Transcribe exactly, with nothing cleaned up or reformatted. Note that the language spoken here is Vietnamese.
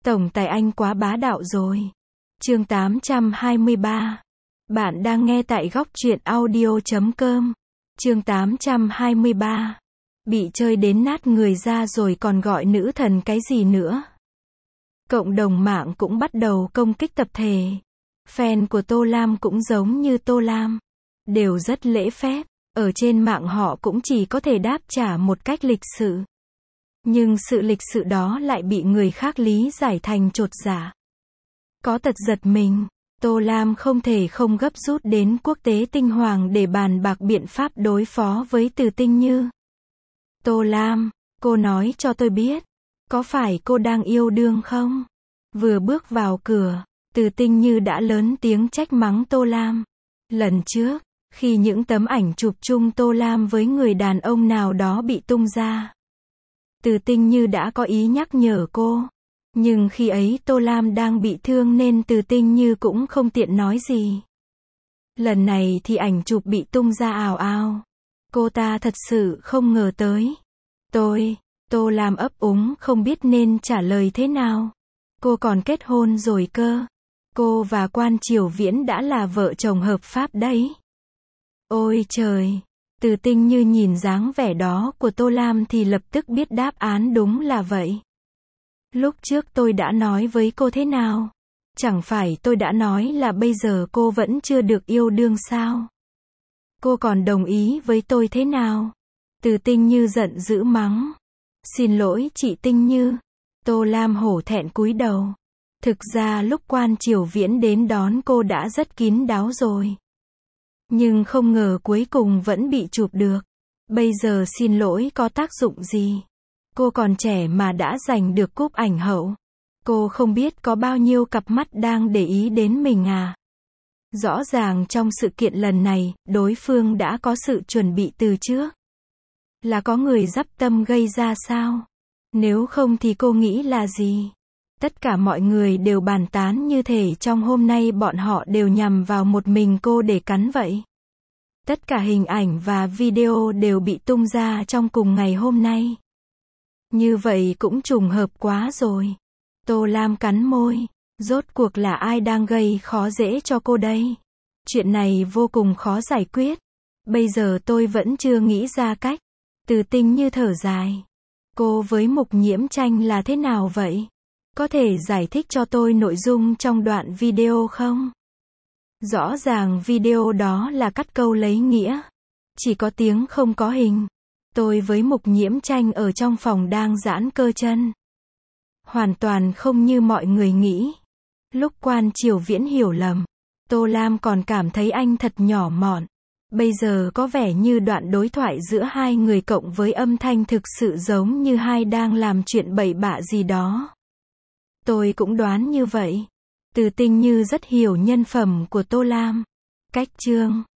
Tổng tài anh quá bá đạo rồi. Chương tám trăm hai mươi ba. Bạn đang nghe tại góc truyện audio chấm com. Chương tám trăm hai mươi ba. Bị chơi đến nát người ra rồi còn gọi nữ thần cái gì nữa. Cộng đồng mạng cũng bắt đầu công kích tập thể. Fan của Tô Lam cũng giống như Tô Lam. Đều rất lễ phép. Ở trên mạng họ cũng chỉ có thể đáp trả một cách lịch sự. Nhưng sự lịch sự đó lại bị người khác lý giải thành chột dạ. Có tật giật mình. Tô Lam không thể không gấp rút đến quốc tế tinh hoàng để bàn bạc biện pháp đối phó với Từ Tinh Như. Tô Lam, cô nói cho tôi biết, có phải cô đang yêu đương không? Vừa bước vào cửa, Từ Tinh Như đã lớn tiếng trách mắng Tô Lam. Lần trước, khi những tấm ảnh chụp chung Tô Lam với người đàn ông nào đó bị tung ra, Từ Tinh Như đã có ý nhắc nhở cô. Nhưng khi ấy Tô Lam đang bị thương nên Từ Tinh Như cũng không tiện nói gì. Lần này thì ảnh chụp bị tung ra ào ào. Cô ta thật sự không ngờ tới. Tôi, Tô Lam ấp úng không biết nên trả lời thế nào. Cô còn kết hôn rồi cơ. Cô và Quan Triều Viễn đã là vợ chồng hợp pháp đấy. Ôi trời! Từ Tinh Như nhìn dáng vẻ đó của Tô Lam thì lập tức biết đáp án đúng là vậy. Lúc trước tôi đã nói với cô thế nào? Chẳng phải tôi đã nói là bây giờ cô vẫn chưa được yêu đương sao? Cô còn đồng ý với tôi thế nào? Từ Tinh Như giận dữ mắng. Xin lỗi chị Tinh Như. Tô Lam hổ thẹn cúi đầu. Thực ra lúc Quan Triều Viễn đến đón cô đã rất kín đáo rồi. Nhưng không ngờ cuối cùng vẫn bị chụp được. Bây giờ xin lỗi có tác dụng gì? Cô còn trẻ mà đã giành được cúp ảnh hậu. Cô không biết có bao nhiêu cặp mắt đang để ý đến mình à? Rõ ràng trong sự kiện lần này, đối phương đã có sự chuẩn bị từ trước. Là có người dắp tâm gây ra sao? Nếu không thì cô nghĩ là gì? Tất cả mọi người đều bàn tán như thể trong hôm nay bọn họ đều nhằm vào một mình cô để cắn vậy. Tất cả hình ảnh và video đều bị tung ra trong cùng ngày hôm nay. Như vậy cũng trùng hợp quá rồi. Tô Lam cắn môi. Rốt cuộc là ai đang gây khó dễ cho cô đây? Chuyện này vô cùng khó giải quyết. Bây giờ tôi vẫn chưa nghĩ ra cách. Từ Tinh Như thở dài. Cô với Mục Nhiễm Tranh là thế nào vậy? Có thể giải thích cho tôi nội dung trong đoạn video không? Rõ ràng video đó là cắt câu lấy nghĩa. Chỉ có tiếng không có hình. Tôi với Mục Nhiễm Tranh ở trong phòng đang giãn cơ chân. Hoàn toàn không như mọi người nghĩ. Lúc Quan Triều Viễn hiểu lầm, Tô Lam còn cảm thấy anh thật nhỏ mọn. Bây giờ có vẻ như đoạn đối thoại giữa hai người cộng với âm thanh thực sự giống như hai đang làm chuyện bậy bạ gì đó. Tôi cũng đoán như vậy. Từ Tinh Như rất hiểu nhân phẩm của Tô Lam. Cách chương